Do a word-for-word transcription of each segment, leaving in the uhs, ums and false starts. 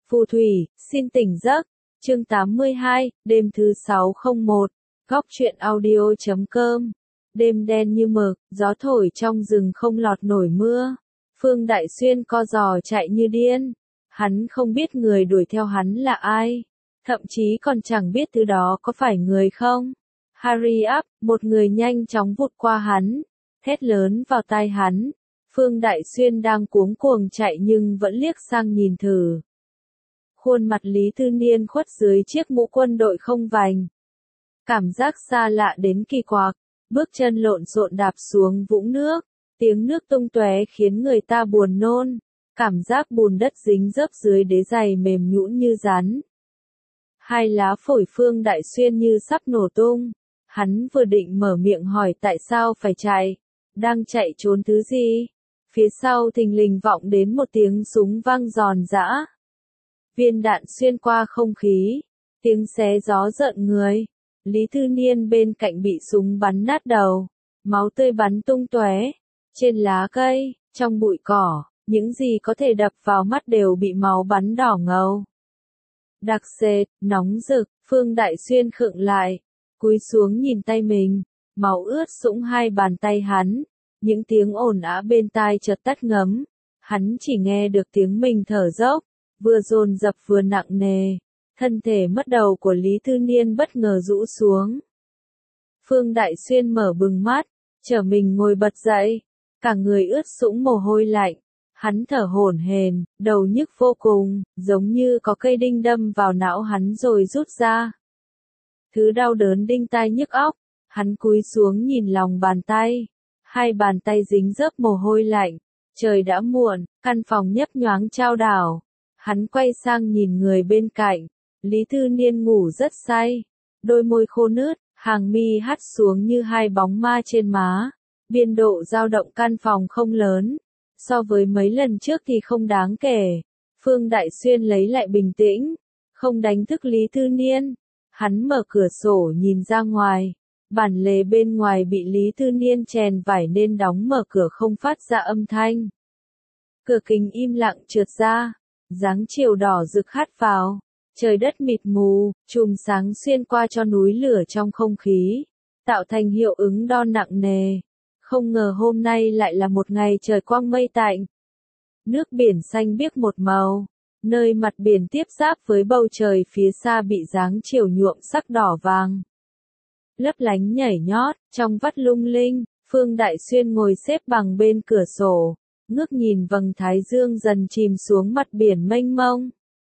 Phù thủy, xin tỉnh giấc. Chương tám mươi hai, đêm thứ sáu không một. Góc truyện audio chấm com. Đêm đen như mực, gió thổi trong rừng không lọt nổi mưa. Phương Đại Xuyên co giò chạy như điên. Hắn không biết người đuổi theo hắn là ai. Thậm chí còn chẳng biết thứ đó có phải người không. Hurry up, một người nhanh chóng vụt qua hắn. Thét lớn vào tai hắn. Phương Đại Xuyên đang cuống cuồng chạy nhưng vẫn liếc sang nhìn thử. Khuôn mặt Lý Tư Niên khuất dưới chiếc mũ quân đội không vành. Cảm giác xa lạ đến kỳ quặc, bước chân lộn xộn đạp xuống vũng nước, tiếng nước tung tóe khiến người ta buồn nôn, cảm giác bùn đất dính dấp dưới đế giày mềm nhũn như rắn. Hai lá phổi Phương Đại Xuyên như sắp nổ tung, hắn vừa định mở miệng hỏi tại sao phải chạy, đang chạy trốn thứ gì, phía sau thình lình vọng đến một tiếng súng vang giòn giã. Viên đạn xuyên qua không khí, tiếng xé gió rợn người. Lý Tư Niên bên cạnh bị súng bắn nát đầu, máu tươi bắn tung tóe. Trên lá cây, trong bụi cỏ, những gì có thể đập vào mắt đều bị máu bắn đỏ ngầu. Đặc sệt, nóng rực, Phương Đại Xuyên khựng lại, cúi xuống nhìn tay mình, máu ướt sũng hai bàn tay hắn. Những tiếng ồn ào bên tai chợt tắt ngấm, hắn chỉ nghe được tiếng mình thở dốc, vừa dồn dập vừa nặng nề. Thân thể mất đầu của Lý Tư Niên bất ngờ rũ xuống. Phương Đại Xuyên mở bừng mắt, trở mình ngồi bật dậy, cả người ướt sũng mồ hôi lạnh. Hắn thở hổn hển, đầu nhức vô cùng, giống như có cây đinh đâm vào não hắn rồi rút ra. Thứ đau đớn đinh tai nhức óc, hắn cúi xuống nhìn lòng bàn tay, hai bàn tay dính dấp mồ hôi lạnh. Trời đã muộn, căn phòng nhấp nhoáng chao đảo. Hắn quay sang nhìn người bên cạnh. Lý Tư Niên ngủ rất say, đôi môi khô nứt, hàng mi hắt xuống như hai bóng ma trên má. Biên độ dao động căn phòng không lớn, so với mấy lần trước thì không đáng kể. Phương Đại Xuyên lấy lại bình tĩnh, không đánh thức Lý Tư Niên. Hắn mở cửa sổ nhìn ra ngoài, bản lề bên ngoài bị Lý Tư Niên chèn vải nên đóng mở cửa không phát ra âm thanh. Cửa kính im lặng trượt ra, dáng chiều đỏ rực hắt vào. Trời đất mịt mù, chùm sáng xuyên qua cho núi lửa trong không khí, tạo thành hiệu ứng đo nặng nề. Không ngờ hôm nay lại là một ngày trời quang mây tạnh. Nước biển xanh biếc một màu, nơi mặt biển tiếp giáp với bầu trời phía xa bị dáng chiều nhuộm sắc đỏ vàng. Lấp lánh nhảy nhót, trong vắt lung linh, Phương Đại Xuyên ngồi xếp bằng bên cửa sổ, ngước nhìn vầng thái dương dần chìm xuống mặt biển mênh mông.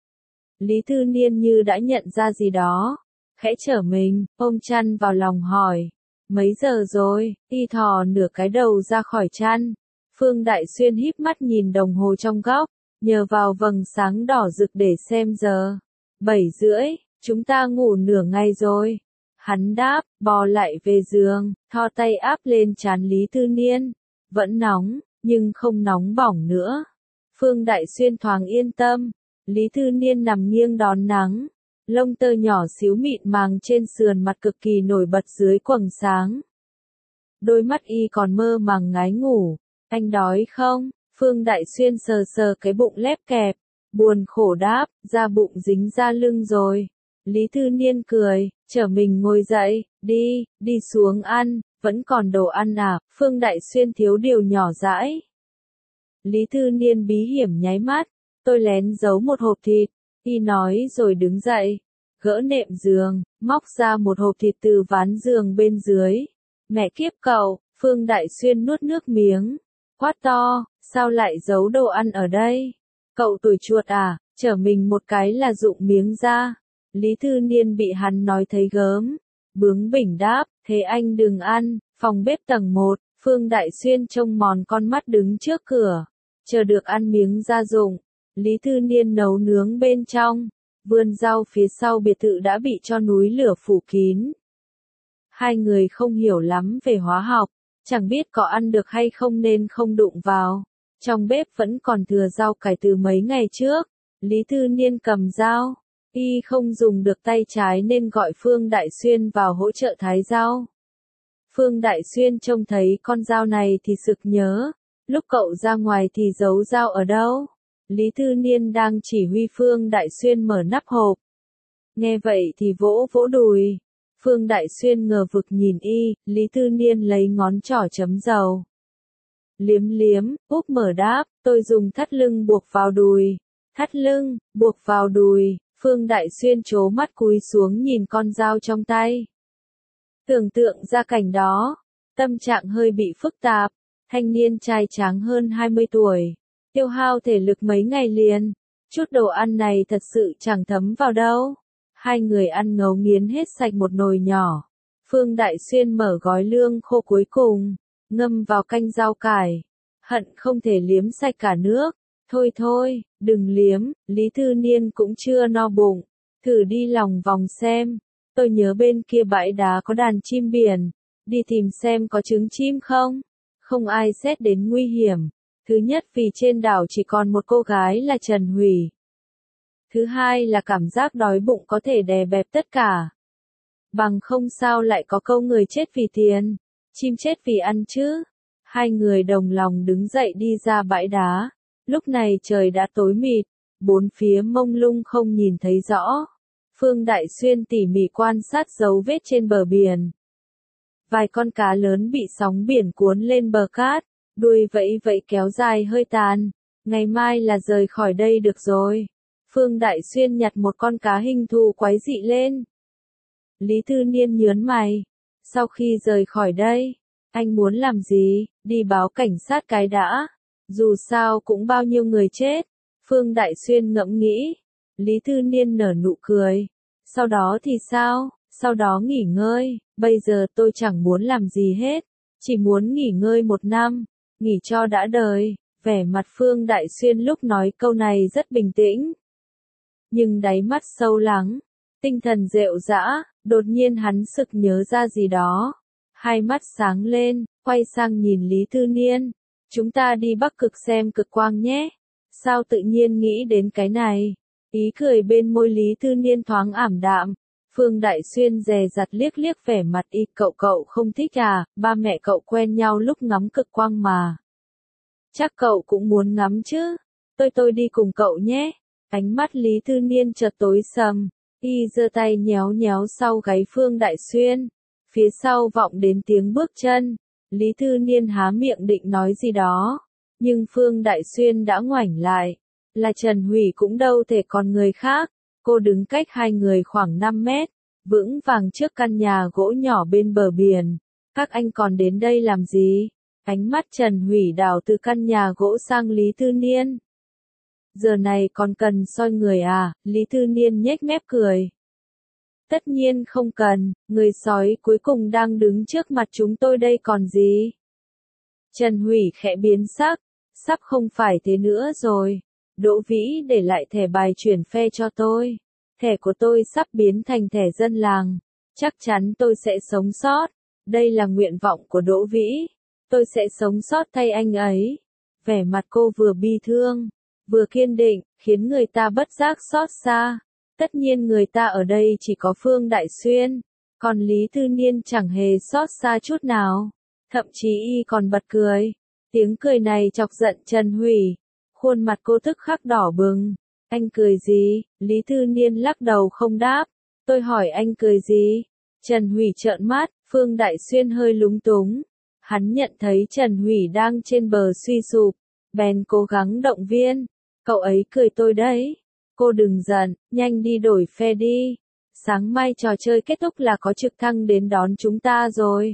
Lý Tư Niên như đã nhận ra gì đó, khẽ trở mình, ôm chăn vào lòng hỏi, mấy giờ rồi? Y thò nửa cái đầu ra khỏi chăn. Phương Đại Xuyên híp mắt nhìn đồng hồ trong góc, nhờ vào vầng sáng đỏ rực để xem giờ. Bảy rưỡi, chúng ta ngủ nửa ngày rồi. Hắn đáp, bò lại về giường, thò tay áp lên trán Lý Tư Niên. Vẫn nóng, nhưng không nóng bỏng nữa. Phương Đại Xuyên thoáng yên tâm. Lý Tư Niên nằm nghiêng đón nắng, lông tơ nhỏ xíu mịn màng trên sườn mặt cực kỳ nổi bật dưới quầng sáng. Đôi mắt y còn mơ màng ngái ngủ. Anh đói không? Phương Đại Xuyên sờ sờ cái bụng lép kẹp, buồn khổ đáp, da bụng dính ra lưng rồi. Lý Tư Niên cười, trở mình ngồi dậy, đi, đi xuống ăn, vẫn còn đồ ăn à? Phương Đại Xuyên thiếu điều nhỏ dãi. Lý Tư Niên bí hiểm nháy mắt. Tôi lén giấu một hộp thịt, y nói rồi đứng dậy, gỡ nệm giường, móc ra một hộp thịt từ ván giường bên dưới. Mẹ kiếp cậu, Phương Đại Xuyên nuốt nước miếng, quát to, sao lại giấu đồ ăn ở đây? Cậu tuổi chuột à, trở mình một cái là rụng miếng ra. Lý Tư Niên bị hắn nói thấy gớm, bướng bỉnh đáp, thế anh đừng ăn. Phòng bếp tầng một, Phương Đại Xuyên trông mòn con mắt đứng trước cửa, chờ được ăn miếng gia dụng. Lý Tư Niên nấu nướng bên trong, vườn rau phía sau biệt thự đã bị cho núi lửa phủ kín. Hai người không hiểu lắm về hóa học, chẳng biết có ăn được hay không nên không đụng vào. Trong bếp vẫn còn thừa rau cải từ mấy ngày trước. Lý Tư Niên cầm dao, y không dùng được tay trái nên gọi Phương Đại Xuyên vào hỗ trợ thái rau. Phương Đại Xuyên trông thấy con dao này thì sực nhớ, lúc cậu ra ngoài thì giấu dao ở đâu? Lý Thư Niên đang chỉ huy Phương Đại Xuyên mở nắp hộp. Nghe vậy thì vỗ vỗ đùi. Phương Đại Xuyên ngờ vực nhìn y, Lý Thư Niên lấy ngón trỏ chấm dầu. Liếm liếm, úp mở đáp, tôi dùng thắt lưng buộc vào đùi. Thắt lưng, buộc vào đùi, Phương Đại Xuyên trố mắt cúi xuống nhìn con dao trong tay. Tưởng tượng ra cảnh đó, tâm trạng hơi bị phức tạp, thanh niên trai tráng hơn hai mươi tuổi, tiêu hao thể lực mấy ngày liền, chút đồ ăn này thật sự chẳng thấm vào đâu. Hai người ăn ngấu nghiến hết sạch một nồi nhỏ. Phương Đại Xuyên mở gói lương khô cuối cùng, ngâm vào canh rau cải, hận không thể liếm sạch cả nước. Thôi thôi, đừng liếm, Lý Thư Niên cũng chưa no bụng, thử đi lòng vòng xem. Tôi nhớ bên kia bãi đá có đàn chim biển, đi tìm xem có trứng chim không. Không ai xét đến nguy hiểm. Thứ nhất vì trên đảo chỉ còn một cô gái là Trần Hủy. Thứ hai là cảm giác đói bụng có thể đè bẹp tất cả. Bằng không sao lại có câu người chết vì tiền, chim chết vì ăn chứ. Hai người đồng lòng đứng dậy đi ra bãi đá. Lúc này trời đã tối mịt, bốn phía mông lung không nhìn thấy rõ. Phương Đại Xuyên tỉ mỉ quan sát dấu vết trên bờ biển. Vài con cá lớn bị sóng biển cuốn lên bờ cát, đuôi vẫy vẫy kéo dài hơi tàn. Ngày mai là rời khỏi đây được rồi. Phương Đại Xuyên nhặt một con cá hình thù quái dị lên. Lý Thư Niên nhớn mày. Sau khi rời khỏi đây, anh muốn làm gì? Đi báo cảnh sát cái đã. Dù sao cũng bao nhiêu người chết. Phương Đại Xuyên ngẫm nghĩ. Lý Thư Niên nở nụ cười. Sau đó thì sao? Sau đó nghỉ ngơi. Bây giờ tôi chẳng muốn làm gì hết. Chỉ muốn nghỉ ngơi một năm. Nghỉ cho đã đời. Vẻ mặt Phương Đại Xuyên lúc nói câu này rất bình tĩnh. Nhưng đáy mắt sâu lắng. Tinh thần rệu rã. Đột nhiên hắn sực nhớ ra gì đó. Hai mắt sáng lên. Quay sang nhìn Lý Thư Niên. Chúng ta đi Bắc Cực xem cực quang nhé. Sao tự nhiên nghĩ đến cái này? Ý cười bên môi Lý Thư Niên thoáng ảm đạm. Phương Đại Xuyên dè dặt liếc liếc vẻ mặt y. Cậu cậu không thích à? Ba mẹ cậu quen nhau lúc ngắm cực quang mà. Chắc cậu cũng muốn ngắm chứ. Tôi tôi đi cùng cậu nhé. Ánh mắt Lý Thư Niên chợt tối sầm. Y giơ tay nhéo nhéo sau gáy Phương Đại Xuyên. Phía sau vọng đến tiếng bước chân. Lý Thư Niên há miệng định nói gì đó. Nhưng Phương Đại Xuyên đã ngoảnh lại. Là Trần Hủy cũng đâu thể còn người khác. Cô đứng cách hai người khoảng năm mét. Vững vàng trước căn nhà gỗ nhỏ bên bờ biển. Các anh còn đến đây làm gì? Ánh mắt Trần Hủy đảo từ căn nhà gỗ sang Lý Thư Niên. Giờ này còn cần soi người à? Lý Thư Niên nhếch mép cười. Tất nhiên không cần, người sói cuối cùng đang đứng trước mặt chúng tôi đây còn gì? Trần Hủy khẽ biến sắc, sắp không phải thế nữa rồi. Đỗ Vĩ để lại thẻ bài chuyển phe cho tôi. Thẻ của tôi sắp biến thành thẻ dân làng. Chắc chắn tôi sẽ sống sót. Đây là nguyện vọng của Đỗ Vĩ. Tôi sẽ sống sót thay anh ấy. Vẻ mặt cô vừa bi thương, vừa kiên định, khiến người ta bất giác xót xa. Tất nhiên người ta ở đây chỉ có Phương Đại Xuyên, còn Lý Thư Niên chẳng hề xót xa chút nào. Thậm chí y còn bật cười. Tiếng cười này chọc giận Trần Hủy. Khuôn mặt cô tức khắc đỏ bừng. Anh cười gì? Lý Thư Niên lắc đầu không đáp. Tôi hỏi anh cười gì? Trần Hủy trợn mắt, Phương Đại Xuyên hơi lúng túng. Hắn nhận thấy Trần Hủy đang trên bờ suy sụp, bèn cố gắng động viên. Cậu ấy cười tôi đấy. Cô đừng giận, nhanh đi đổi phe đi. Sáng mai trò chơi kết thúc là có trực thăng đến đón chúng ta rồi.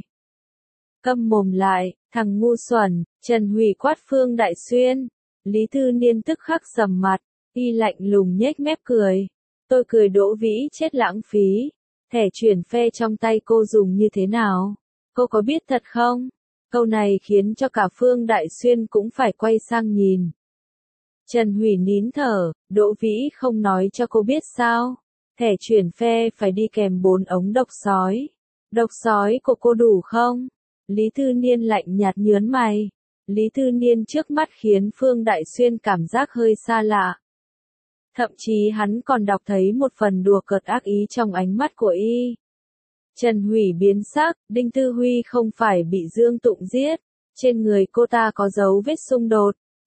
Câm mồm lại, thằng ngu xuẩn, Trần Hủy quát Phương Đại Xuyên. Lý Thư Niên tức khắc sầm mặt, y lạnh lùng nhếch mép cười. Tôi cười Đỗ Vĩ chết lãng phí. Thẻ chuyển phe trong tay cô dùng như thế nào? Cô có biết thật không? Câu này khiến cho cả Phương Đại Xuyên cũng phải quay sang nhìn. Trần Hủy nín thở, Đỗ Vĩ không nói cho cô biết sao? Thẻ chuyển phe phải đi kèm bốn ống độc sói. Độc sói của cô đủ không? Lý Thư Niên lạnh nhạt nhớn mày. Lý Thư Niên trước mắt khiến Phương Đại Xuyên cảm giác hơi xa lạ. Thậm chí hắn còn đọc thấy một phần đùa cợt ác ý trong ánh mắt của y. Trần Hủy biến sắc, Đinh Tư Huy không phải bị Dương Tụng giết. Trên người cô ta có dấu vết xung đột.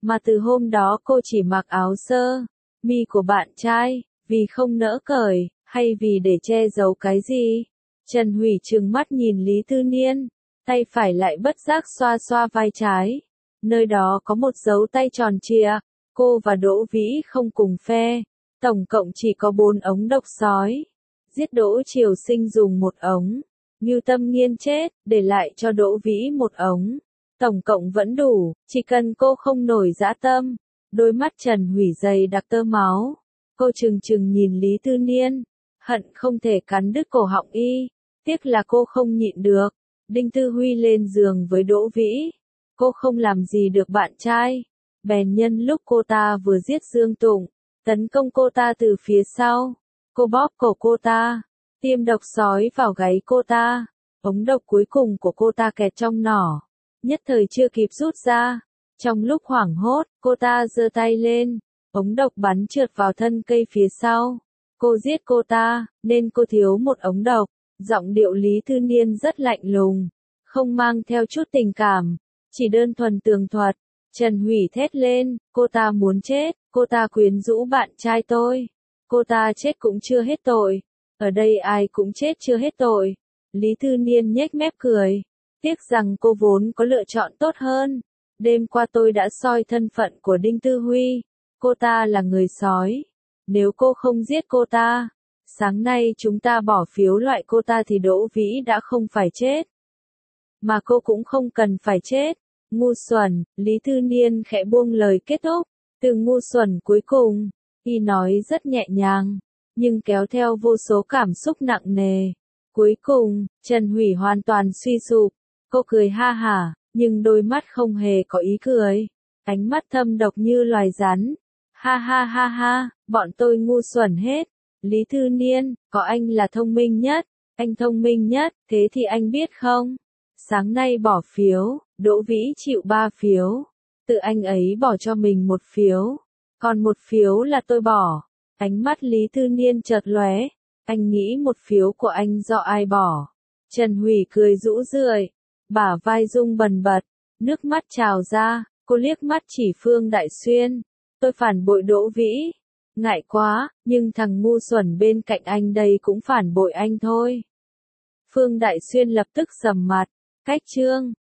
Mà từ hôm đó cô chỉ mặc áo sơ mi của bạn trai, vì không nỡ cởi, hay vì để che giấu cái gì? Trần Hủy trừng mắt nhìn Lý Tư Niên, tay phải lại bất giác xoa xoa vai trái. Nơi đó có một dấu tay tròn trịa, cô và Đỗ Vĩ không cùng phe, tổng cộng chỉ có bốn ống độc sói. Giết Đỗ Triều Sinh dùng một ống, Ngưu Tâm Nghiên chết, để lại cho Đỗ Vĩ một ống. Tổng cộng vẫn đủ, chỉ cần cô không nổi dã tâm. Đôi mắt Trần Hủy dày đặc tơ máu. Cô trừng trừng nhìn Lý Tư Niên, hận không thể cắn đứt cổ họng y. Tiếc là cô không nhịn được. Đinh Tư Huy lên giường với Đỗ Vĩ. Cô không làm gì được bạn trai. Bèn nhân lúc cô ta vừa giết Dương Tụng, tấn công cô ta từ phía sau. Cô bóp cổ cô ta, tiêm độc sói vào gáy cô ta. Ống độc cuối cùng của cô ta kẹt trong nỏ, nhất thời chưa kịp rút ra. Trong lúc hoảng hốt, cô ta giơ tay lên, ống độc bắn trượt vào thân cây phía sau. Cô giết cô ta, nên cô thiếu một ống độc. Giọng điệu Lý Tư Niên rất lạnh lùng, không mang theo chút tình cảm, chỉ đơn thuần tường thuật. Trần Hủy thét lên, cô ta muốn chết, cô ta quyến rũ bạn trai tôi. Cô ta chết cũng chưa hết tội. Ở đây ai cũng chết chưa hết tội. Lý Tư Niên nhếch mép cười. Tiếc rằng cô vốn có lựa chọn tốt hơn. Đêm qua tôi đã soi thân phận của Đinh Tư Huy. Cô ta là người sói. Nếu cô không giết cô ta, sáng nay chúng ta bỏ phiếu loại cô ta thì Đỗ Vĩ đã không phải chết. Mà cô cũng không cần phải chết. Ngu xuẩn, Lý Tư Niên khẽ buông lời kết thúc. Từ ngu xuẩn cuối cùng, y nói rất nhẹ nhàng, nhưng kéo theo vô số cảm xúc nặng nề. Cuối cùng, Trần Hủy hoàn toàn suy sụp. Cô cười ha hả, nhưng đôi mắt không hề có ý cười. Ánh mắt thâm độc như loài rắn. Ha ha ha ha, bọn tôi ngu xuẩn hết. Lý Tư Niên, có anh là thông minh nhất. Anh thông minh nhất, thế thì anh biết không? Sáng nay bỏ phiếu, Đỗ Vĩ chịu ba phiếu. Tự anh ấy bỏ cho mình một phiếu. Còn một phiếu là tôi bỏ. Ánh mắt Lý Tư Niên chợt lóe. Anh nghĩ một phiếu của anh do ai bỏ? Trần Hủy cười rũ rượi, bả vai rung bần bật, nước mắt trào ra. Cô liếc mắt chỉ Phương Đại Xuyên. Tôi phản bội Đỗ Vĩ. Ngại quá, nhưng thằng ngu xuẩn bên cạnh anh đây cũng phản bội anh thôi. Phương Đại Xuyên lập tức sầm mặt. Cách chương